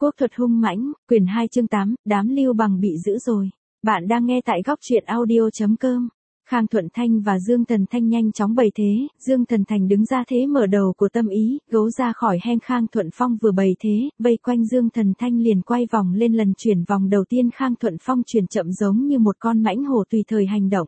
Quốc thuật hung mãnh, quyển 2 chương 8, đám Lưu Bằng bị giữ rồi. Bạn đang nghe tại góc truyện audio.com. Khang Thuận Thanh và Dương Thần Thanh nhanh chóng bày thế, Dương Thần Thành đứng ra thế mở đầu của tâm ý, gấu ra khỏi hang. Khang Thuận Phong vừa bày thế, vây quanh Dương Thần Thanh liền quay vòng lên. Lần chuyển vòng đầu tiên Khang Thuận Phong chuyển chậm giống như một con mãnh hổ tùy thời hành động.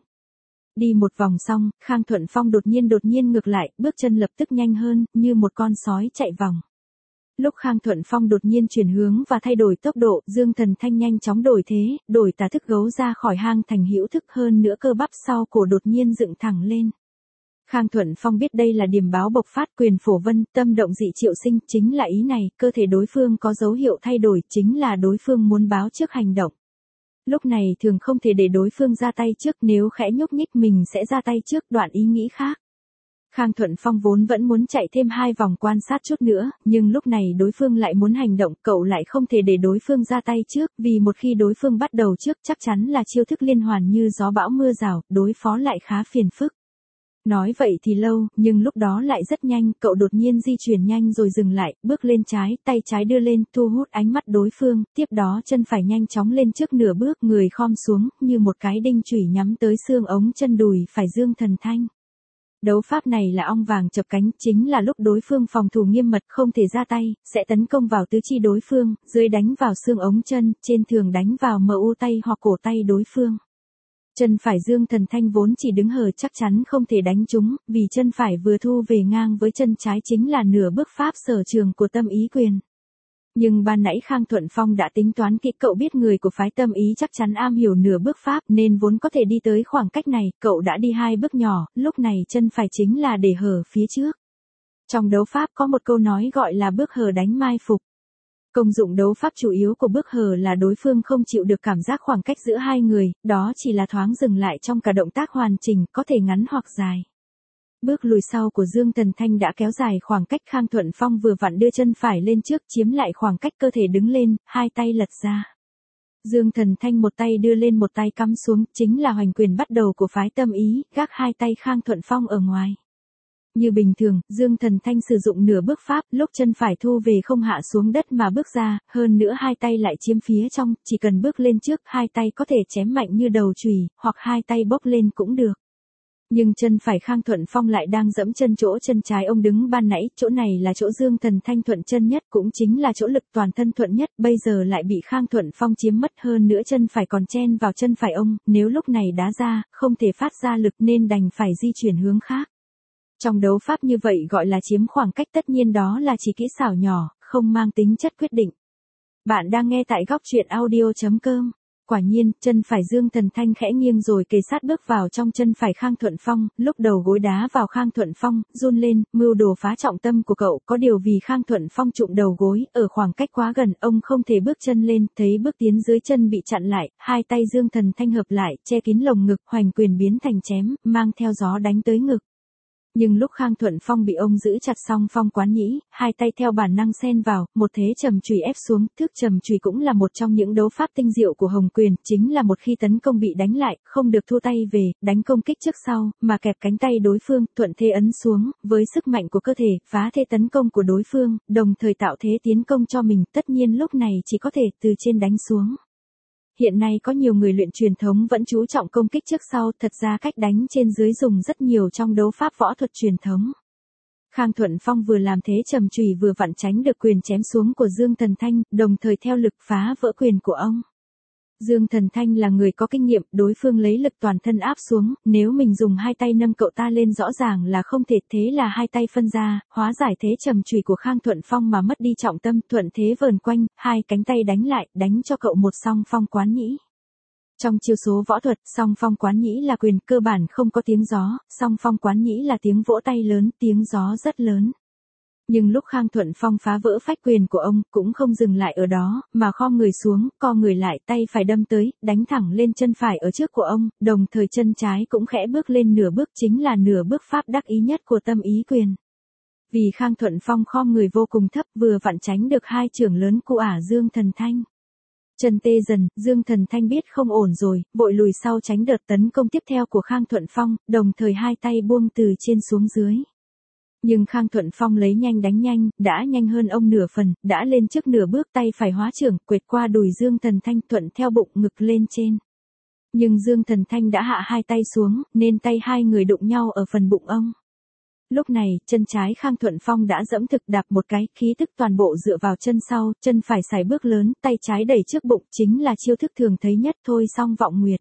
Đi một vòng xong, Khang Thuận Phong đột nhiên ngược lại, bước chân lập tức nhanh hơn, như một con sói chạy vòng. Lúc Khang Thuận Phong đột nhiên chuyển hướng và thay đổi tốc độ, Dương Thần Thanh nhanh chóng đổi thế, đổi tà thức gấu ra khỏi hang thành hữu thức, hơn nữa cơ bắp sau cổ đột nhiên dựng thẳng lên. Khang Thuận Phong biết đây là điểm báo bộc phát, quyền phổ vân, tâm động dị triệu sinh, chính là ý này, cơ thể đối phương có dấu hiệu thay đổi, chính là đối phương muốn báo trước hành động. Lúc này thường không thể để đối phương ra tay trước, nếu khẽ nhúc nhích mình sẽ ra tay trước, đoạn ý nghĩ khác. Khang Thuận Phong vốn vẫn muốn chạy thêm 2 vòng quan sát chút nữa, nhưng lúc này đối phương lại muốn hành động, cậu lại không thể để đối phương ra tay trước, vì một khi đối phương bắt đầu trước chắc chắn là chiêu thức liên hoàn như gió bão mưa rào, đối phó lại khá phiền phức. Nói vậy thì lâu, nhưng lúc đó lại rất nhanh, cậu đột nhiên di chuyển nhanh rồi dừng lại, bước lên trái, tay trái đưa lên, thu hút ánh mắt đối phương, tiếp đó chân phải nhanh chóng lên trước nửa bước, người khom xuống, như một cái đinh chủy nhắm tới xương ống chân đùi phải Dương Thần Thanh. Đấu pháp này là ong vàng chập cánh, chính là lúc đối phương phòng thủ nghiêm mật không thể ra tay, sẽ tấn công vào tứ chi đối phương, dưới đánh vào xương ống chân, trên thường đánh vào mu tay hoặc cổ tay đối phương. Chân phải Dương Thần Thanh vốn chỉ đứng hờ chắc chắn không thể đánh trúng, vì chân phải vừa thu về ngang với chân trái chính là nửa bước pháp sở trường của tâm ý quyền. Nhưng ban nãy Khang Thuận Phong đã tính toán kỹ, cậu biết người của phái tâm ý chắc chắn am hiểu nửa bước pháp nên vốn có thể đi tới khoảng cách này, cậu đã đi 2 bước nhỏ, lúc này chân phải chính là để hở phía trước. Trong đấu pháp có một câu nói gọi là bước hở đánh mai phục. Công dụng đấu pháp chủ yếu của bước hở là đối phương không chịu được cảm giác khoảng cách giữa hai người, đó chỉ là thoáng dừng lại trong cả động tác hoàn chỉnh, có thể ngắn hoặc dài. Bước lùi sau của Dương Thần Thanh đã kéo dài khoảng cách. Khang Thuận Phong vừa vặn đưa chân phải lên trước, chiếm lại khoảng cách, cơ thể đứng lên, hai tay lật ra. Dương Thần Thanh một tay đưa lên một tay cắm xuống, chính là hoành quyền bắt đầu của phái tâm ý, gác hai tay Khang Thuận Phong ở ngoài. Như bình thường, Dương Thần Thanh sử dụng nửa bước pháp, lúc chân phải thu về không hạ xuống đất mà bước ra, hơn nữa hai tay lại chiếm phía trong, chỉ cần bước lên trước, hai tay có thể chém mạnh như đầu chùy, hoặc hai tay bốc lên cũng được. Nhưng chân phải Khang Thuận Phong lại đang dẫm chân chỗ chân trái ông đứng ban nãy, chỗ này là chỗ Dương Thần Thanh thuận chân nhất, cũng chính là chỗ lực toàn thân thuận nhất, bây giờ lại bị Khang Thuận Phong chiếm mất, hơn nữa chân phải còn chen vào chân phải ông, nếu lúc này đá ra, không thể phát ra lực nên đành phải di chuyển hướng khác. Trong đấu pháp như vậy gọi là chiếm khoảng cách, tất nhiên đó là chỉ kỹ xảo nhỏ, không mang tính chất quyết định. Bạn đang nghe tại góc truyện audio.com. Quả nhiên, chân phải Dương Thần Thanh khẽ nghiêng rồi kề sát bước vào trong chân phải Khang Thuận Phong, lúc đầu gối đá vào Khang Thuận Phong, run lên, mưu đồ phá trọng tâm của cậu, có điều vì Khang Thuận Phong trụng đầu gối, ở khoảng cách quá gần, ông không thể bước chân lên, thấy bước tiến dưới chân bị chặn lại, hai tay Dương Thần Thanh hợp lại, che kín lồng ngực, hoành quyền biến thành chém, mang theo gió đánh tới ngực. Nhưng lúc Khang Thuận Phong bị ông giữ chặt xong phong quán nhĩ, hai tay theo bản năng xen vào, một thế trầm chùy ép xuống, thước trầm chùy cũng là một trong những đấu pháp tinh diệu của Hồng Quyền, chính là một khi tấn công bị đánh lại, không được thua tay về, đánh công kích trước sau, mà kẹp cánh tay đối phương, thuận thế ấn xuống, với sức mạnh của cơ thể, phá thế tấn công của đối phương, đồng thời tạo thế tiến công cho mình, tất nhiên lúc này chỉ có thể từ trên đánh xuống. Hiện nay có nhiều người luyện truyền thống vẫn chú trọng công kích trước sau, thật ra cách đánh trên dưới dùng rất nhiều trong đấu pháp võ thuật truyền thống. Khang Thuận Phong vừa làm thế trầm chùy vừa vặn tránh được quyền chém xuống của Dương Thần Thanh, đồng thời theo lực phá vỡ quyền của ông. Dương Thần Thanh là người có kinh nghiệm, đối phương lấy lực toàn thân áp xuống, nếu mình dùng hai tay nâng cậu ta lên rõ ràng là không thể, thế là hai tay phân ra, hóa giải thế trầm chùy của Khang Thuận Phong mà mất đi trọng tâm, thuận thế vờn quanh, hai cánh tay đánh lại, đánh cho cậu một song phong quán nhĩ. Trong chiêu số võ thuật, song phong quán nhĩ là quyền, cơ bản không có tiếng gió, song phong quán nhĩ là tiếng vỗ tay lớn, tiếng gió rất lớn. Nhưng lúc Khang Thuận Phong phá vỡ phách quyền của ông, cũng không dừng lại ở đó, mà khom người xuống, co người lại, tay phải đâm tới, đánh thẳng lên chân phải ở trước của ông, đồng thời chân trái cũng khẽ bước lên nửa bước, chính là nửa bước pháp đắc ý nhất của tâm ý quyền. Vì Khang Thuận Phong khom người vô cùng thấp, vừa vặn tránh được hai chưởng lớn của Dương Thần Thanh. Chân tê dần, Dương Thần Thanh biết không ổn rồi, vội lùi sau tránh đợt tấn công tiếp theo của Khang Thuận Phong, đồng thời hai tay buông từ trên xuống dưới. Nhưng Khang Thuận Phong lấy nhanh đánh nhanh, đã nhanh hơn ông nửa phần, đã lên trước nửa bước, tay phải hóa trưởng, quệt qua đùi Dương Thần Thanh, thuận theo bụng ngực lên trên. Nhưng Dương Thần Thanh đã hạ hai tay xuống, nên tay hai người đụng nhau ở phần bụng ông. Lúc này, chân trái Khang Thuận Phong đã dẫm thực đạp một cái, khí tức toàn bộ dựa vào chân sau, chân phải sải bước lớn, tay trái đẩy trước bụng, chính là chiêu thức thường thấy nhất thôi. Xong vọng nguyệt.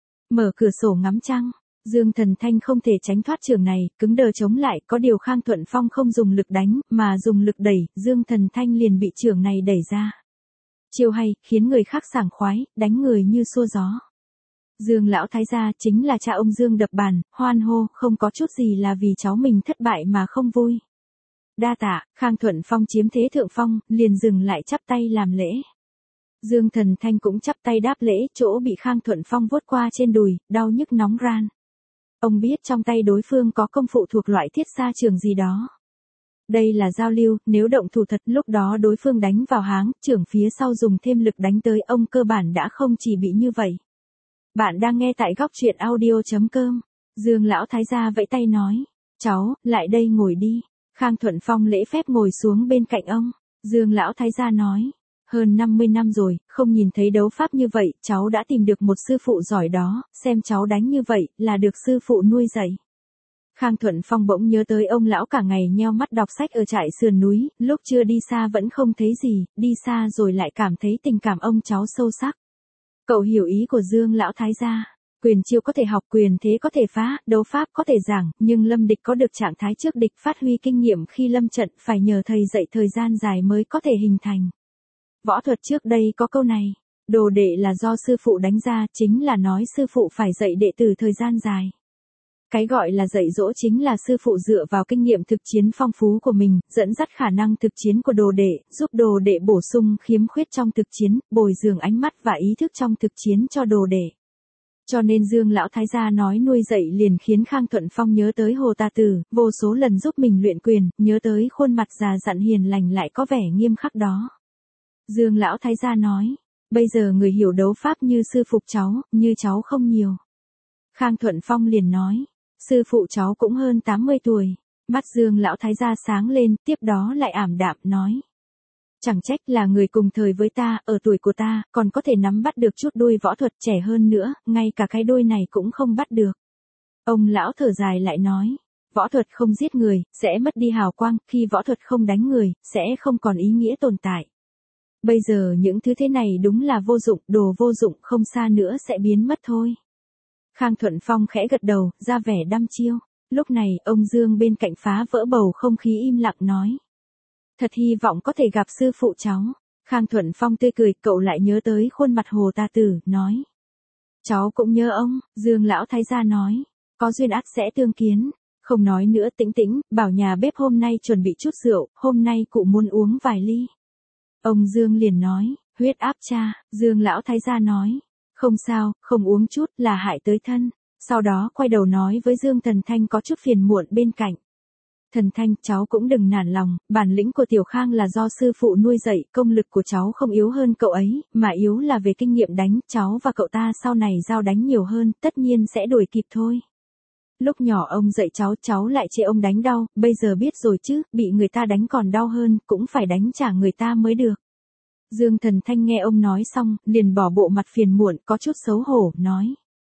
Mở cửa sổ ngắm trăng. Dương Thần Thanh không thể tránh thoát trường này, cứng đờ chống lại, có điều Khang Thuận Phong không dùng lực đánh, mà dùng lực đẩy, Dương Thần Thanh liền bị trường này đẩy ra. Chiêu hay, khiến người khác sảng khoái, đánh người như xua gió. Dương lão thái gia chính là cha ông Dương đập bàn, hoan hô, không có chút gì là vì cháu mình thất bại mà không vui. Đa tạ, Khang Thuận Phong chiếm thế thượng phong, liền dừng lại chắp tay làm lễ. Dương Thần Thanh cũng chắp tay đáp lễ, chỗ bị Khang Thuận Phong vuốt qua trên đùi, đau nhức nóng ran. Ông biết trong tay đối phương có công phụ thuộc loại thiết xa trường gì đó. Đây là giao lưu, nếu động thủ thật lúc đó đối phương đánh vào háng, trưởng phía sau dùng thêm lực đánh tới ông cơ bản đã không chỉ bị như vậy. Bạn đang nghe tại góc truyện audio.com. Dương lão thái gia vẫy tay nói. Cháu, lại đây ngồi đi. Khang Thuận Phong lễ phép ngồi xuống bên cạnh ông. Dương lão thái gia nói. Hơn 50 năm rồi, không nhìn thấy đấu pháp như vậy, cháu đã tìm được một sư phụ giỏi đó, xem cháu đánh như vậy, là được sư phụ nuôi dạy. Khang Thuận Phong bỗng nhớ tới ông lão cả ngày nheo mắt đọc sách ở trại sườn núi, lúc chưa đi xa vẫn không thấy gì, đi xa rồi lại cảm thấy tình cảm ông cháu sâu sắc. Cậu hiểu ý của Dương lão thái gia. Quyền chiêu có thể học, quyền thế có thể phá, đấu pháp có thể giảng, nhưng lâm địch có được trạng thái trước địch, phát huy kinh nghiệm khi lâm trận, phải nhờ thầy dạy thời gian dài mới có thể hình thành. Võ thuật trước đây có câu này, đồ đệ là do sư phụ đánh ra, chính là nói sư phụ phải dạy đệ tử thời gian dài. Cái gọi là dạy dỗ chính là sư phụ dựa vào kinh nghiệm thực chiến phong phú của mình, dẫn dắt khả năng thực chiến của đồ đệ, giúp đồ đệ bổ sung khiếm khuyết trong thực chiến, bồi dưỡng ánh mắt và ý thức trong thực chiến cho đồ đệ. Cho nên Dương lão thái gia nói nuôi dạy liền khiến Khang Thuận Phong nhớ tới Hồ Tà Tử, vô số lần giúp mình luyện quyền, nhớ tới khuôn mặt già dặn hiền lành lại có vẻ nghiêm khắc đó. Dương lão thái gia nói, bây giờ người hiểu đấu pháp như sư phụ cháu, như cháu không nhiều. Khang Thuận Phong liền nói, sư phụ cháu cũng hơn 80 tuổi. Mắt Dương lão thái gia sáng lên, tiếp đó lại ảm đạm nói. Chẳng trách là người cùng thời với ta, ở tuổi của ta, còn có thể nắm bắt được chút đuôi võ thuật, trẻ hơn nữa, ngay cả cái đuôi này cũng không bắt được. Ông lão thở dài lại nói, võ thuật không giết người, sẽ mất đi hào quang, khi võ thuật không đánh người, sẽ không còn ý nghĩa tồn tại. Bây giờ những thứ thế này đúng là vô dụng, đồ vô dụng không xa nữa sẽ biến mất thôi. Khang Thuận Phong khẽ gật đầu, ra vẻ đăm chiêu. Lúc này, ông Dương bên cạnh phá vỡ bầu không khí im lặng nói. Thật hy vọng có thể gặp sư phụ cháu. Khang Thuận Phong tươi cười, cậu lại nhớ tới khuôn mặt Hồ Tà Tử, nói. Cháu cũng nhớ ông, Dương lão thái gia nói. Có duyên ắt sẽ tương kiến. Không nói nữa, tĩnh tĩnh, bảo nhà bếp hôm nay chuẩn bị chút rượu, hôm nay cụ muốn uống vài ly. Ông Dương liền nói, huyết áp cha, Dương lão thái gia nói. Không sao, không uống chút là hại tới thân. Sau đó quay đầu nói với Dương Thần Thanh có chút phiền muộn bên cạnh. Thần Thanh, cháu cũng đừng nản lòng, bản lĩnh của Tiểu Khang là do sư phụ nuôi dạy, công lực của cháu không yếu hơn cậu ấy, mà yếu là về kinh nghiệm đánh, cháu và cậu ta sau này giao đánh nhiều hơn, tất nhiên sẽ đuổi kịp thôi. Lúc nhỏ ông dạy cháu lại chê ông đánh đau, bây giờ biết rồi chứ, bị người ta đánh còn đau hơn, cũng phải đánh trả người ta mới được. Dương Thần Thanh nghe ông nói xong, liền bỏ bộ mặt phiền muộn, có chút xấu hổ, nói.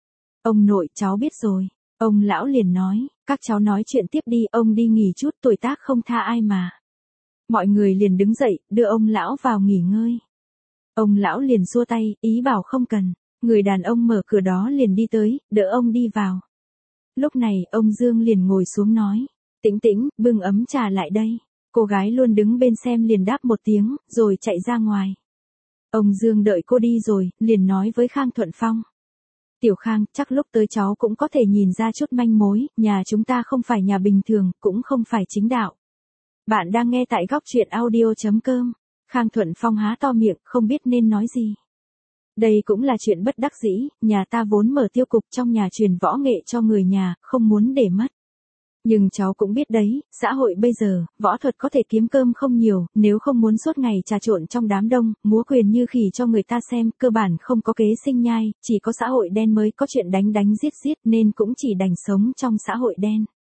Ông nội, cháu biết rồi. Ông lão liền nói, các cháu nói chuyện tiếp đi, ông đi nghỉ chút, tuổi tác không tha ai mà. Mọi người liền đứng dậy, đưa ông lão vào nghỉ ngơi. Ông lão liền xua tay, ý bảo không cần. Người đàn ông mở cửa đó liền đi tới, đỡ ông đi vào. Lúc này, ông Dương liền ngồi xuống nói, tĩnh tĩnh, bưng ấm trà lại đây. Cô gái luôn đứng bên xem liền đáp một tiếng, rồi chạy ra ngoài. Ông Dương đợi cô đi rồi, liền nói với Khang Thuận Phong. Tiểu Khang, chắc lúc tới cháu cũng có thể nhìn ra chút manh mối, nhà chúng ta không phải nhà bình thường, cũng không phải chính đạo. Bạn đang nghe tại góc truyện audio.com. Khang Thuận Phong há to miệng, không biết nên nói gì. Đây cũng là chuyện bất đắc dĩ, nhà ta vốn mở tiêu cục trong nhà truyền võ nghệ cho người nhà, không muốn để mất. Nhưng cháu cũng biết đấy, xã hội bây giờ, võ thuật có thể kiếm cơm không nhiều, nếu không muốn suốt ngày trà trộn trong đám đông, múa quyền như khỉ cho người ta xem, cơ bản không có kế sinh nhai, chỉ có xã hội đen mới có chuyện đánh giết nên cũng chỉ đành sống trong xã hội đen.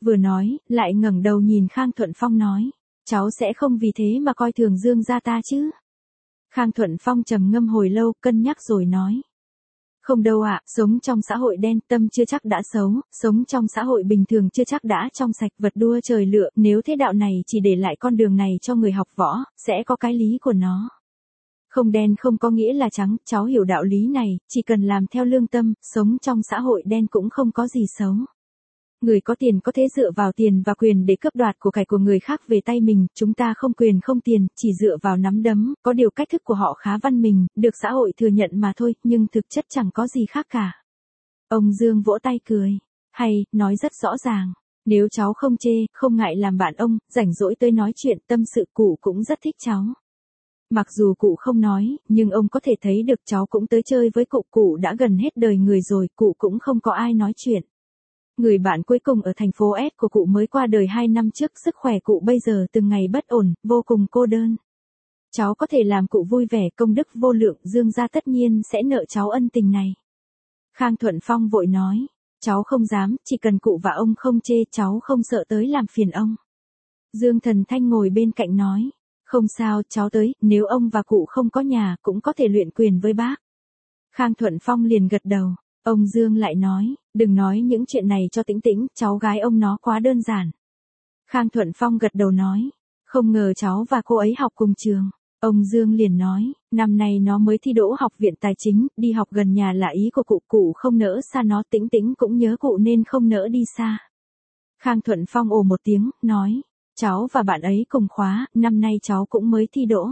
Vừa nói, lại ngẩng đầu nhìn Khang Thuận Phong nói. Cháu sẽ không vì thế mà coi thường Dương gia ta chứ? Khang Thuận Phong trầm ngâm hồi lâu, cân nhắc rồi nói. Không đâu ạ, sống trong xã hội đen tâm chưa chắc đã xấu, sống trong xã hội bình thường chưa chắc đã trong sạch, vật đua trời lựa, nếu thế đạo này chỉ để lại con đường này cho người học võ, sẽ có cái lý của nó. Không đen không có nghĩa là trắng, cháu hiểu đạo lý này, chỉ cần làm theo lương tâm, sống trong xã hội đen cũng không có gì xấu. Người có tiền có thể dựa vào tiền và quyền để cướp đoạt của cải của người khác về tay mình, chúng ta không quyền không tiền, chỉ dựa vào nắm đấm, có điều cách thức của họ khá văn minh, được xã hội thừa nhận mà thôi, nhưng thực chất chẳng có gì khác cả. Ông Dương vỗ tay cười. Hay, nói rất rõ ràng. Nếu cháu không chê, không ngại làm bạn ông, rảnh rỗi tới nói chuyện tâm sự, cụ cũng rất thích cháu. Mặc dù cụ không nói, nhưng ông có thể thấy được cháu cũng tới chơi với cụ đã gần hết đời người rồi, cụ cũng không có ai nói chuyện. Người bạn cuối cùng ở thành phố S của cụ mới qua đời 2 năm trước, sức khỏe cụ bây giờ từng ngày bất ổn, vô cùng cô đơn. Cháu có thể làm cụ vui vẻ, công đức vô lượng, Dương gia tất nhiên sẽ nợ cháu ân tình này. Khang Thuận Phong vội nói, cháu không dám, chỉ cần cụ và ông không chê, cháu không sợ tới làm phiền ông. Dương Thần Thanh ngồi bên cạnh nói, không sao, cháu tới, nếu ông và cụ không có nhà, cũng có thể luyện quyền với bác. Khang Thuận Phong liền gật đầu. Ông Dương lại nói, đừng nói những chuyện này cho Tĩnh Tĩnh, cháu gái ông nó quá đơn giản. Khang Thuận Phong gật đầu nói, không ngờ cháu và cô ấy học cùng trường. Ông Dương liền nói, năm nay nó mới thi đỗ học viện tài chính, đi học gần nhà là ý của cụ không nỡ xa nó, Tĩnh Tĩnh cũng nhớ cụ nên không nỡ đi xa. Khang Thuận Phong ồ một tiếng, nói, cháu và bạn ấy cùng khóa, năm nay cháu cũng mới thi đỗ.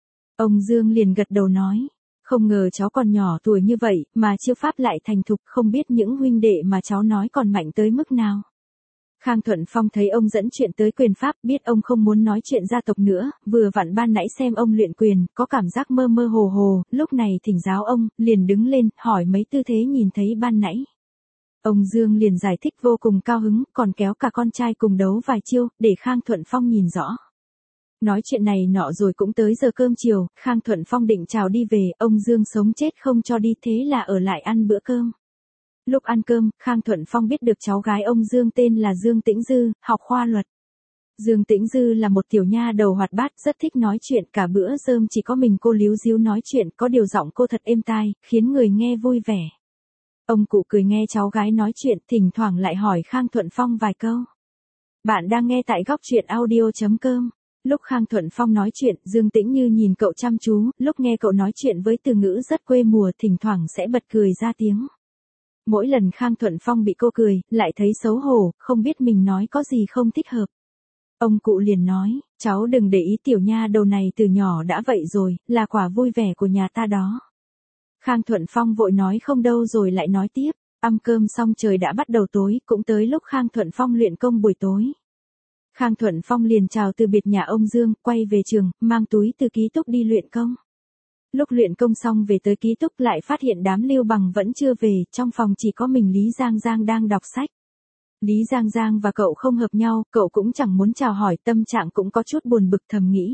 Ông Dương liền gật đầu nói, không ngờ cháu còn nhỏ tuổi như vậy, mà chiêu pháp lại thành thục, không biết những huynh đệ mà cháu nói còn mạnh tới mức nào. Khang Thuận Phong thấy ông dẫn chuyện tới quyền pháp, biết ông không muốn nói chuyện gia tộc nữa, vừa vặn ban nãy xem ông luyện quyền, có cảm giác mơ mơ hồ hồ, lúc này thỉnh giáo ông, liền đứng lên, hỏi mấy tư thế nhìn thấy ban nãy. Ông Dương liền giải thích vô cùng cao hứng, còn kéo cả con trai cùng đấu vài chiêu, để Khang Thuận Phong nhìn rõ. Nói chuyện này nọ rồi cũng tới giờ cơm chiều, Khang Thuận Phong định chào đi về, ông Dương sống chết không cho đi, thế là ở lại ăn bữa cơm. Lúc ăn cơm, Khang Thuận Phong biết được cháu gái ông Dương tên là Dương Tĩnh Dư, học khoa luật. Dương Tĩnh Dư là một tiểu nha đầu hoạt bát, rất thích nói chuyện, cả bữa rơm chỉ có mình cô líu díu nói chuyện, có điều giọng cô thật êm tai, khiến người nghe vui vẻ. Ông cụ cười nghe cháu gái nói chuyện, thỉnh thoảng lại hỏi Khang Thuận Phong vài câu. Bạn đang nghe tại góc truyện audio.com. Lúc Khang Thuận Phong nói chuyện, Dương Tĩnh Như nhìn cậu chăm chú, lúc nghe cậu nói chuyện với từ ngữ rất quê mùa, thỉnh thoảng sẽ bật cười ra tiếng. Mỗi lần Khang Thuận Phong bị cô cười, lại thấy xấu hổ, không biết mình nói có gì không thích hợp. Ông cụ liền nói, cháu đừng để ý tiểu nha đầu này từ nhỏ đã vậy rồi, là quả vui vẻ của nhà ta đó. Khang Thuận Phong vội nói không đâu rồi lại nói tiếp, ăn cơm xong trời đã bắt đầu tối, cũng tới lúc Khang Thuận Phong luyện công buổi tối. Khang Thuận Phong liền chào từ biệt nhà ông Dương, quay về trường, mang túi từ ký túc đi luyện công. Lúc luyện công xong về tới ký túc lại phát hiện đám Lưu Bằng vẫn chưa về, trong phòng chỉ có mình Lý Giang Giang đang đọc sách. Lý Giang Giang và cậu không hợp nhau, cậu cũng chẳng muốn chào hỏi, tâm trạng cũng có chút buồn bực thầm nghĩ.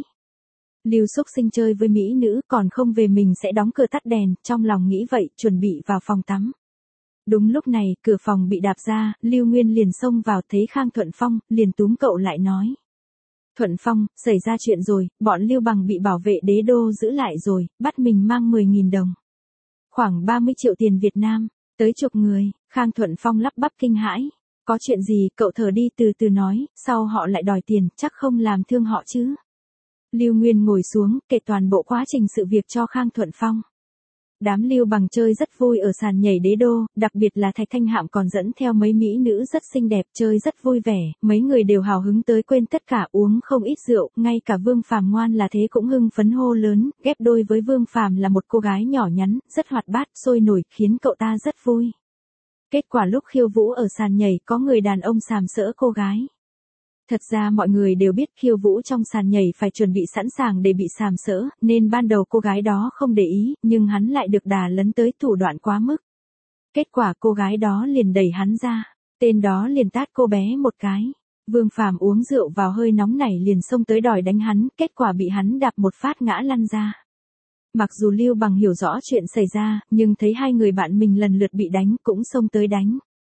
Lưu Xúc Sinh chơi với mỹ nữ, còn không về mình sẽ đóng cửa tắt đèn, trong lòng nghĩ vậy, chuẩn bị vào phòng tắm. Đúng lúc này, cửa phòng bị đạp ra, Lưu Nguyên liền xông vào, thấy Khang Thuận Phong, liền túm cậu lại nói. Thuận Phong, xảy ra chuyện rồi, bọn Lưu Bằng bị bảo vệ đế đô giữ lại rồi, bắt mình mang 10.000 đồng. Khoảng 30 triệu tiền Việt Nam, tới chục người, Khang Thuận Phong lắp bắp kinh hãi. Có chuyện gì, cậu thở đi từ từ nói, sau họ lại đòi tiền, chắc không làm thương họ chứ. Lưu Nguyên ngồi xuống, kể toàn bộ quá trình sự việc cho Khang Thuận Phong. Đám Lưu Bằng chơi rất vui ở sàn nhảy đế đô, đặc biệt là Thạch Thanh Hạm còn dẫn theo mấy mỹ nữ rất xinh đẹp, chơi rất vui vẻ, mấy người đều hào hứng tới quên tất cả, uống không ít rượu, ngay cả Vương Phàm ngoan là thế cũng hưng phấn hô lớn, ghép đôi với Vương Phàm là một cô gái nhỏ nhắn, rất hoạt bát, sôi nổi, khiến cậu ta rất vui. Kết quả lúc khiêu vũ ở sàn nhảy có người đàn ông sàm sỡ cô gái. Thật ra mọi người đều biết khiêu vũ trong sàn nhảy phải chuẩn bị sẵn sàng để bị sàm sỡ, nên ban đầu cô gái đó không để ý, nhưng hắn lại được đà lấn tới thủ đoạn quá mức. Kết quả cô gái đó liền đẩy hắn ra, tên đó liền tát cô bé một cái. Vương Phàm uống rượu vào hơi nóng nảy liền xông tới đòi đánh hắn, kết quả bị hắn đạp một phát ngã lăn ra. Mặc dù Lưu Bằng hiểu rõ chuyện xảy ra, nhưng thấy hai người bạn mình lần lượt bị đánh cũng xông tới đánh.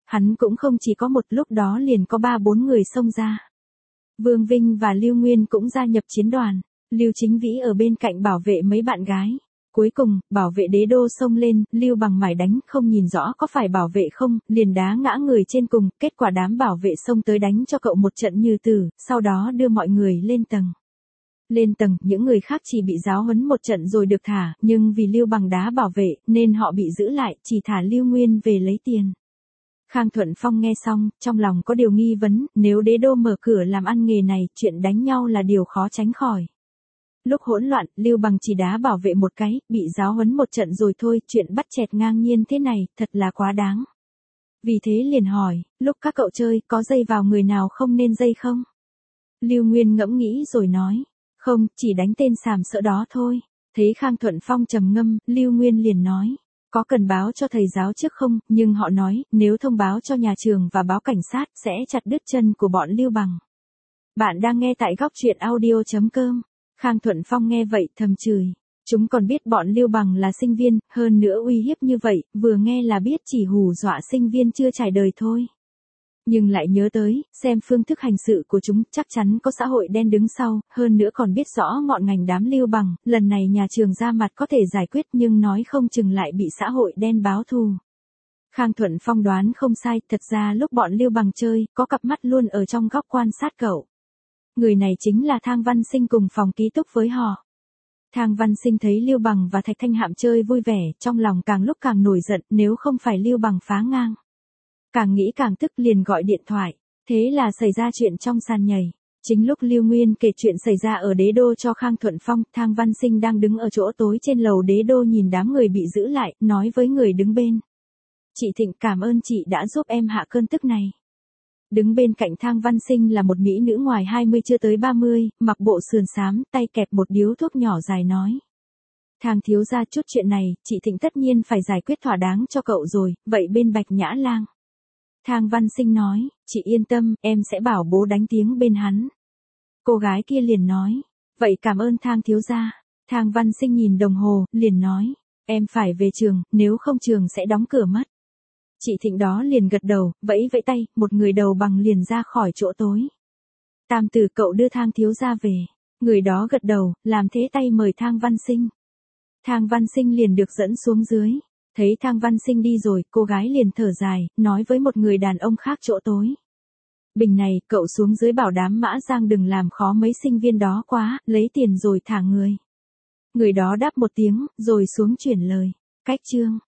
Hắn cũng không chỉ có một, lúc đó liền có 3-4 người xông ra. Vương Vinh và Lưu Nguyên cũng gia nhập chiến đoàn. Lưu Chính Vĩ ở bên cạnh bảo vệ mấy bạn gái. Cuối cùng, bảo vệ đế đô xông lên, Lưu Bằng mải đánh, không nhìn rõ có phải bảo vệ không, liền đá ngã người trên cùng, kết quả đám bảo vệ xông tới đánh cho cậu một trận như tử, sau đó đưa mọi người lên tầng. Lên tầng, những người khác chỉ bị giáo huấn một trận rồi được thả, nhưng vì Lưu Bằng đá bảo vệ, nên họ bị giữ lại, chỉ thả Lưu Nguyên về lấy tiền. Khang Thuận Phong nghe xong, trong lòng có điều nghi vấn, nếu đế đô mở cửa làm ăn nghề này, chuyện đánh nhau là điều khó tránh khỏi. Lúc hỗn loạn, Lưu Bằng chỉ đá bảo vệ một cái, bị giáo huấn một trận rồi thôi, chuyện bắt chẹt ngang nhiên thế này, thật là quá đáng. Vì thế liền hỏi, lúc các cậu chơi, có dây vào người nào không nên dây không? Lưu Nguyên ngẫm nghĩ rồi nói, không, chỉ đánh tên sàm sỡ đó thôi. Thấy Khang Thuận Phong trầm ngâm, Lưu Nguyên liền nói, có cần báo cho thầy giáo trước không, nhưng họ nói, nếu thông báo cho nhà trường và báo cảnh sát, sẽ chặt đứt chân của bọn Lưu Bằng. Bạn đang nghe tại góc truyện audio.com. Khang Thuận Phong nghe vậy thầm chửi. Chúng còn biết bọn Lưu Bằng là sinh viên, hơn nữa uy hiếp như vậy, vừa nghe là biết chỉ hù dọa sinh viên chưa trải đời thôi. Nhưng lại nhớ tới, xem phương thức hành sự của chúng, chắc chắn có xã hội đen đứng sau, hơn nữa còn biết rõ ngọn ngành đám Lưu Bằng, lần này nhà trường ra mặt có thể giải quyết nhưng nói không chừng lại bị xã hội đen báo thù. Khang Thuận Phong đoán không sai, thật ra lúc bọn Lưu Bằng chơi, có cặp mắt luôn ở trong góc quan sát cậu. Người này chính là Thang Văn Sinh cùng phòng ký túc với họ. Thang Văn Sinh thấy Lưu Bằng và Thạch Thanh Hạm chơi vui vẻ, trong lòng càng lúc càng nổi giận, nếu không phải Lưu Bằng phá ngang. Càng nghĩ càng tức liền gọi điện thoại, thế là xảy ra chuyện trong sàn nhảy. Chính lúc Lưu Nguyên kể chuyện xảy ra ở đế đô cho Khang Thuận Phong, Thang Văn Sinh đang đứng ở chỗ tối trên lầu đế đô nhìn đám người bị giữ lại, nói với người đứng bên. Chị Thịnh, cảm ơn chị đã giúp em hạ cơn tức này. Đứng bên cạnh Thang Văn Sinh là một mỹ nữ ngoài 20 chưa tới 30, mặc bộ sườn xám, tay kẹp một điếu thuốc nhỏ dài nói. Thang thiếu gia, chút chuyện này, chị Thịnh tất nhiên phải giải quyết thỏa đáng cho cậu rồi, vậy bên Bạch Nhã Lang. Thang Văn Sinh nói, chị yên tâm, em sẽ bảo bố đánh tiếng bên hắn. Cô gái kia liền nói, vậy cảm ơn Thang thiếu gia. Thang Văn Sinh nhìn đồng hồ, liền nói, em phải về trường, nếu không trường sẽ đóng cửa mất. Chị Thịnh đó liền gật đầu, vẫy vẫy tay, một người đầu bằng liền ra khỏi chỗ tối. Tam tử, cậu đưa Thang thiếu gia về. Người đó gật đầu, làm thế tay mời Thang Văn Sinh. Thang Văn Sinh liền được dẫn xuống dưới. Thấy Thang Văn Sinh đi rồi, cô gái liền thở dài, nói với một người đàn ông khác chỗ tối. Bình này, cậu xuống dưới bảo đám Mã Giang đừng làm khó mấy sinh viên đó quá, lấy tiền rồi thả người. Người đó đáp một tiếng, rồi xuống chuyển lời. Cách chương.